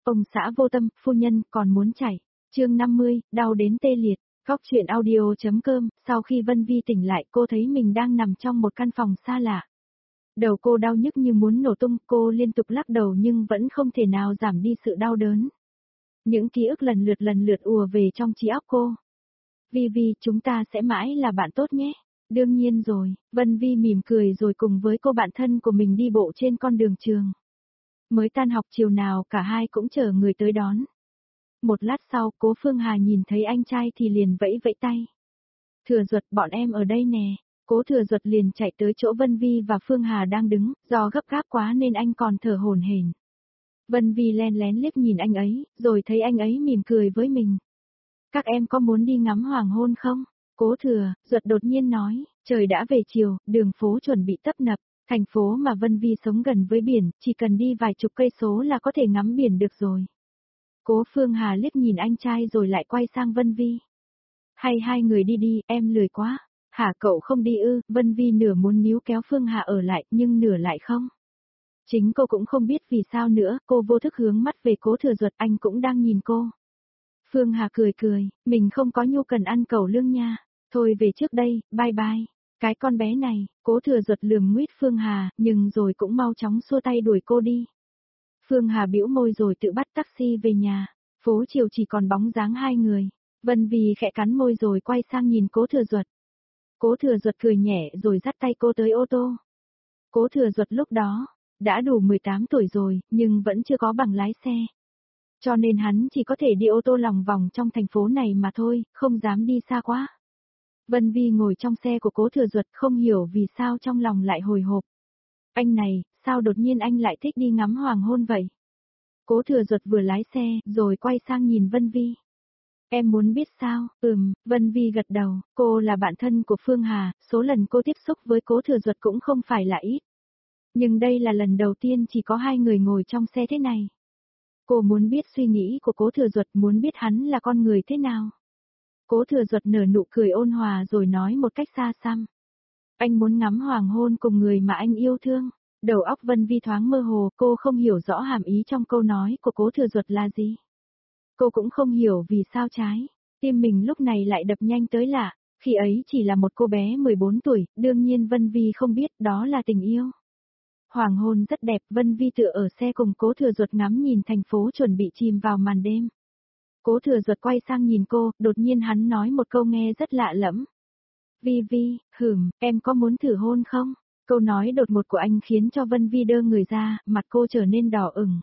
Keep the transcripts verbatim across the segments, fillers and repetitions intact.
Ông xã vô tâm, phu nhân còn muốn chảy. Chương năm mươi, đau đến tê liệt. Góc chuyện audio.com, sau khi Vân Vi tỉnh lại cô thấy mình đang nằm trong một căn phòng xa lạ. Đầu cô đau nhức như muốn nổ tung, cô liên tục lắc đầu nhưng vẫn không thể nào giảm đi sự đau đớn. Những ký ức lần lượt lần lượt ùa về trong trí óc cô. Vi Vi, chúng ta sẽ mãi là bạn tốt nhé. Đương nhiên rồi, Vân Vi mỉm cười rồi cùng với cô bạn thân của mình đi bộ trên con đường trường. Mới tan học chiều nào cả hai cũng chờ người tới đón. Một lát sau, Cố Phương Hà nhìn thấy anh trai thì liền vẫy vẫy tay. Thừa Duật, bọn em ở đây nè. Cố Thừa Duật liền chạy tới chỗ Vân Vi và Phương Hà đang đứng, do gấp gáp quá nên anh còn thở hổn hển. Vân Vi len lén liếc nhìn anh ấy, rồi thấy anh ấy mỉm cười với mình. Các em có muốn đi ngắm hoàng hôn không? Cố Thừa Duật đột nhiên nói, trời đã về chiều, đường phố chuẩn bị tấp nập, thành phố mà Vân Vi sống gần với biển, chỉ cần đi vài chục cây số là có thể ngắm biển được rồi. Cố Phương Hà liếc nhìn anh trai rồi lại quay sang Vân Vi. Hay hai người đi đi, em lười quá. Hả, cậu không đi ư? Vân Vi nửa muốn níu kéo Phương Hà ở lại, nhưng nửa lại không. Chính cô cũng không biết vì sao nữa, cô vô thức hướng mắt về Cố Thừa Duật, anh cũng đang nhìn cô. Phương Hà cười cười, mình không có nhu cần ăn cẩu lương nha. Thôi về trước đây, bye bye. Cái con bé này, Cố Thừa Duật lườm nguyết Phương Hà, nhưng rồi cũng mau chóng xua tay đuổi cô đi. Phương Hà bĩu môi rồi tự bắt taxi về nhà. Phố chiều chỉ còn bóng dáng hai người. Vân Vi khẽ cắn môi rồi quay sang nhìn Cố Thừa Duật. Cố Thừa Duật cười nhẹ rồi dắt tay cô tới ô tô. Cố Thừa Duật lúc đó đã đủ mười tám tuổi rồi, nhưng vẫn chưa có bằng lái xe. Cho nên hắn chỉ có thể đi ô tô lòng vòng trong thành phố này mà thôi, không dám đi xa quá. Vân Vi ngồi trong xe của Cố Thừa Duật không hiểu vì sao trong lòng lại hồi hộp. Anh này, sao đột nhiên anh lại thích đi ngắm hoàng hôn vậy? Cố Thừa Duật vừa lái xe, rồi quay sang nhìn Vân Vi. Em muốn biết sao? Ừm, Vân Vi gật đầu, cô là bạn thân của Phương Hà, số lần cô tiếp xúc với Cố Thừa Duật cũng không phải là ít. Nhưng đây là lần đầu tiên chỉ có hai người ngồi trong xe thế này. Cô muốn biết suy nghĩ của Cố Thừa Duật, muốn biết hắn là con người thế nào. Cố Thừa Duật nở nụ cười ôn hòa rồi nói một cách xa xăm. Anh muốn ngắm hoàng hôn cùng người mà anh yêu thương. Đầu óc Vân Vi thoáng mơ hồ, cô không hiểu rõ hàm ý trong câu nói của Cố Thừa Duật là gì. Cô cũng không hiểu vì sao trái tim mình lúc này lại đập nhanh tới lạ, khi ấy chỉ là một cô bé mười bốn tuổi, đương nhiên Vân Vi không biết đó là tình yêu. Hoàng hôn rất đẹp, Vân Vi tựa ở xe cùng Cố Thừa Duật ngắm nhìn thành phố chuẩn bị chìm vào màn đêm. Cố Thừa Duật quay sang nhìn cô, đột nhiên hắn nói một câu nghe rất lạ lẫm. Vi Vi, hửm, em có muốn thử hôn không? Câu nói đột ngột của anh khiến cho Vân Vi đơ người ra, mặt cô trở nên đỏ ửng.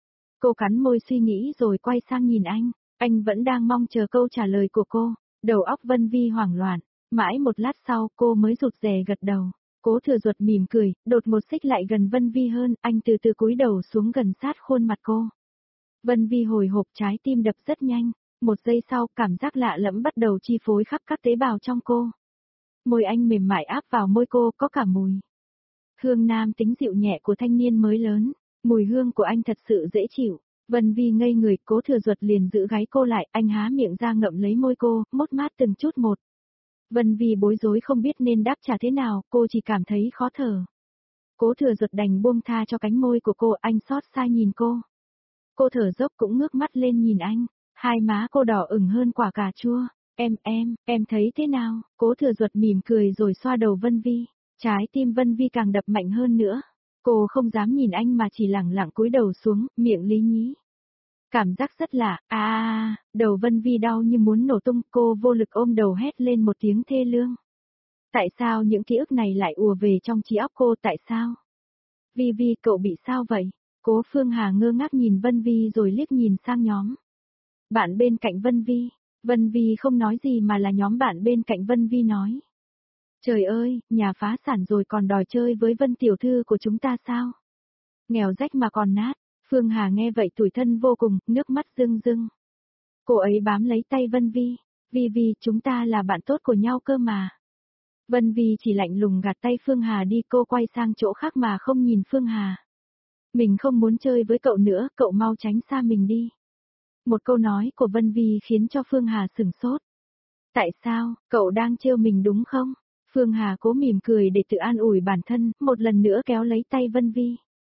Cô cắn môi suy nghĩ rồi quay sang nhìn anh, anh vẫn đang mong chờ câu trả lời của cô. Đầu óc Vân Vi hoảng loạn, mãi một lát sau cô mới rụt rè gật đầu. Cố Thừa Duật mỉm cười, đột ngột xích lại gần Vân Vi hơn, anh từ từ cúi đầu xuống gần sát khuôn mặt cô. Vân Vi hồi hộp, trái tim đập rất nhanh, một giây sau cảm giác lạ lẫm bắt đầu chi phối khắp các tế bào trong cô. Môi anh mềm mại áp vào môi cô, có cả mùi hương nam tính dịu nhẹ của thanh niên mới lớn, mùi hương của anh thật sự dễ chịu. Vân Vi ngây người, Cố Thừa Duật liền giữ gáy cô lại, anh há miệng ra ngậm lấy môi cô, mốt mát từng chút một. Vân Vi bối rối không biết nên đáp trả thế nào, cô chỉ cảm thấy khó thở. Cố Thừa Duật đành buông tha cho cánh môi của cô, anh xót xa nhìn cô. Cô thở dốc cũng ngước mắt lên nhìn anh, hai má cô đỏ ửng hơn quả cà chua. Em, em, em thấy thế nào? Cố Thừa Duật mỉm cười rồi xoa đầu Vân Vi, trái tim Vân Vi càng đập mạnh hơn nữa. Cô không dám nhìn anh mà chỉ lẳng lặng cúi đầu xuống, miệng lý nhí. Cảm giác rất lạ, à, à, đầu Vân Vi đau như muốn nổ tung, cô vô lực ôm đầu hét lên một tiếng thê lương. Tại sao những ký ức này lại ùa về trong trí óc cô, tại sao? Vi Vi, cậu bị sao vậy? Cố Phương Hà ngơ ngác nhìn Vân Vi rồi liếc nhìn sang nhóm bạn bên cạnh Vân Vi. Vân Vi không nói gì mà là nhóm bạn bên cạnh Vân Vi nói. Trời ơi, nhà phá sản rồi còn đòi chơi với Vân tiểu thư của chúng ta sao? Nghèo rách mà còn nát. Phương Hà nghe vậy tủi thân vô cùng, nước mắt rưng rưng. Cô ấy bám lấy tay Vân Vi. Vi Vi, chúng ta là bạn tốt của nhau cơ mà. Vân Vi chỉ lạnh lùng gạt tay Phương Hà đi, cô quay sang chỗ khác mà không nhìn Phương Hà. Mình không muốn chơi với cậu nữa, cậu mau tránh xa mình đi. Một câu nói của Vân Vi khiến cho Phương Hà sửng sốt. Tại sao, cậu đang trêu mình đúng không? Phương Hà cố mỉm cười để tự an ủi bản thân, một lần nữa kéo lấy tay Vân Vi.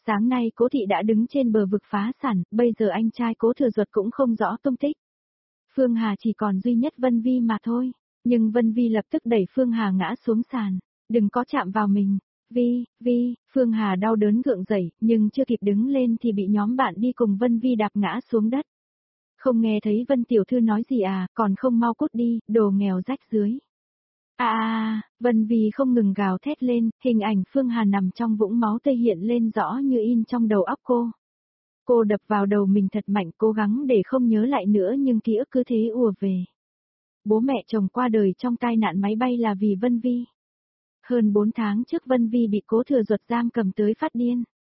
Sáng nay Cố thị đã đứng trên bờ vực phá sản, bây giờ anh trai Cố Thừa Duật cũng không rõ tung tích. Phương Hà chỉ còn duy nhất Vân Vi mà thôi, nhưng Vân Vi lập tức đẩy Phương Hà ngã xuống sàn, đừng có chạm vào mình. Vi, Vi, Phương Hà đau đớn gượng dậy, nhưng chưa kịp đứng lên thì bị nhóm bạn đi cùng Vân Vi đạp ngã xuống đất. Không nghe thấy Vân tiểu thư nói gì à, còn không mau cút đi, đồ nghèo rách dưới. À, à, Vân Vi không ngừng gào thét lên, hình ảnh Phương Hà nằm trong vũng máu tươi hiện lên rõ như in trong đầu óc cô. Cô đập vào đầu mình thật mạnh, cố gắng để không nhớ lại nữa nhưng ký ức cứ thế ùa về. Bố mẹ chồng qua đời trong tai nạn máy bay là vì Vân Vi. Hơn bốn tháng trước Vân Vi bị Cố Thừa Duật giam cầm tới phát điên.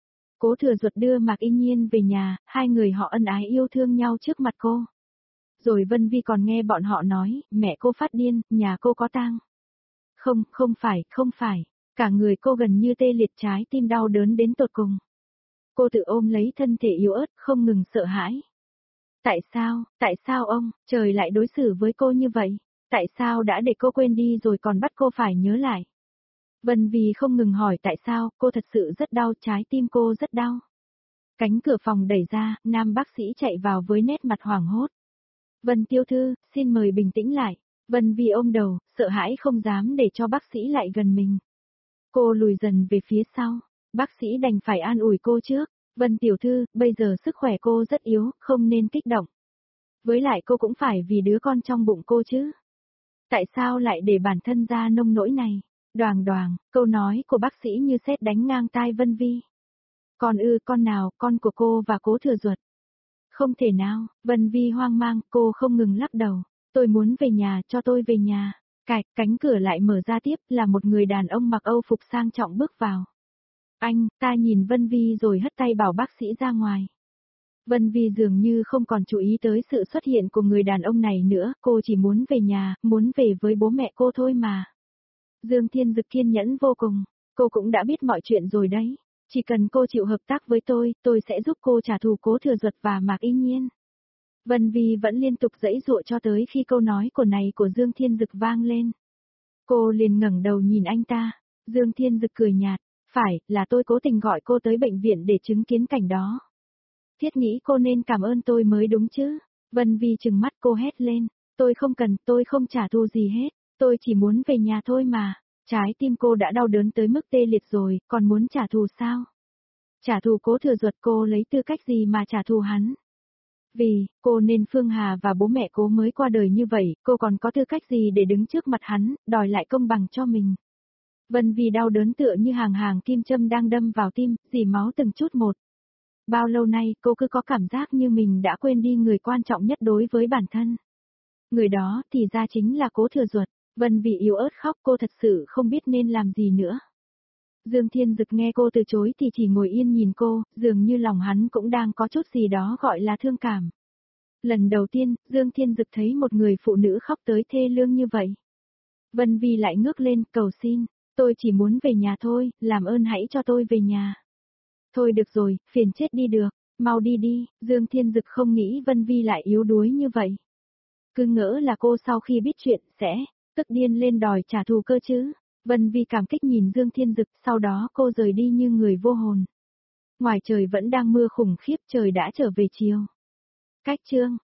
Cố Thừa Duật đưa Mạc Y Nhiên về nhà, hai người họ ân ái yêu thương nhau trước mặt cô. Rồi Vân Vi còn nghe bọn họ nói, mẹ cô phát điên, nhà cô có tang. Không, không phải, không phải. Cả người cô gần như tê liệt, trái tim đau đớn đến tột cùng. Cô tự ôm lấy thân thể yếu ớt, không ngừng sợ hãi. Tại sao, tại sao ông, trời lại đối xử với cô như vậy? Tại sao đã để cô quên đi rồi còn bắt cô phải nhớ lại? Vân Vi không ngừng hỏi tại sao, cô thật sự rất đau, trái tim cô rất đau. Cánh cửa phòng đẩy ra, nam bác sĩ chạy vào với nét mặt hoảng hốt. Vân tiểu thư, xin mời bình tĩnh lại. Vân Vi ôm đầu, sợ hãi không dám để cho bác sĩ lại gần mình. Cô lùi dần về phía sau, bác sĩ đành phải an ủi cô trước. Vân tiểu thư, bây giờ sức khỏe cô rất yếu, không nên kích động. Với lại cô cũng phải vì đứa con trong bụng cô chứ. Tại sao lại để bản thân ra nông nỗi này? Đoàng đoàng, câu nói của bác sĩ như sét đánh ngang tai Vân Vi. Con ư, con nào, con của cô và Cố Thừa Duật. Không thể nào, Vân Vi hoang mang, cô không ngừng lắc đầu. Tôi muốn về nhà, cho tôi về nhà. Cạch, cánh cửa lại mở ra tiếp, là một người đàn ông mặc âu phục sang trọng bước vào. Anh, ta nhìn Vân Vi rồi hất tay bảo bác sĩ ra ngoài. Vân Vi dường như không còn chú ý tới sự xuất hiện của người đàn ông này nữa, cô chỉ muốn về nhà, muốn về với bố mẹ cô thôi mà. Dương Thiên Dực kiên nhẫn vô cùng, cô cũng đã biết mọi chuyện rồi đấy. Chỉ cần cô chịu hợp tác với tôi, tôi sẽ giúp cô trả thù Cố Thừa Duật và Mạc Y Nhiên. Vân Vi vẫn liên tục giãy giụa cho tới khi câu nói của này của Dương Thiên Dực vang lên. Cô liền ngẩng đầu nhìn anh ta, Dương Thiên Dực cười nhạt, phải, là tôi cố tình gọi cô tới bệnh viện để chứng kiến cảnh đó. Thiết nghĩ cô nên cảm ơn tôi mới đúng chứ. Vân Vi trừng mắt cô hét lên, tôi không cần, tôi không trả thù gì hết, tôi chỉ muốn về nhà thôi mà. Trái tim cô đã đau đớn tới mức tê liệt rồi, còn muốn trả thù sao? Trả thù Cố Thừa Duật, cô lấy tư cách gì mà trả thù hắn? Vì, cô nên Phương Hà và bố mẹ cô mới qua đời như vậy, cô còn có tư cách gì để đứng trước mặt hắn, đòi lại công bằng cho mình? Vân Vi đau đớn tựa như hàng hàng kim châm đang đâm vào tim, rỉ máu từng chút một. Bao lâu nay cô cứ có cảm giác như mình đã quên đi người quan trọng nhất đối với bản thân. Người đó thì ra chính là Cố Thừa Duật. Vân Vi yếu ớt khóc, cô thật sự không biết nên làm gì nữa. Dương Thiên Dực nghe cô từ chối thì chỉ ngồi yên nhìn cô, dường như lòng hắn cũng đang có chút gì đó gọi là thương cảm. Lần đầu tiên, Dương Thiên Dực thấy một người phụ nữ khóc tới thê lương như vậy. Vân Vi lại ngước lên, cầu xin, tôi chỉ muốn về nhà thôi, làm ơn hãy cho tôi về nhà. Thôi được rồi, phiền chết đi được, mau đi đi, Dương Thiên Dực không nghĩ Vân Vi lại yếu đuối như vậy. Cứ ngỡ là cô sau khi biết chuyện, sẽ tức điên lên đòi trả thù cơ chứ. Vân Vi cảm kích nhìn Dương Thiên Dực, sau đó cô rời đi như người vô hồn. Ngoài trời vẫn đang mưa khủng khiếp, trời đã trở về chiều. Cách chương